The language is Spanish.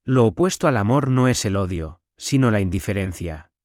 Lo opuesto al amor no es el odio, sino la indiferencia.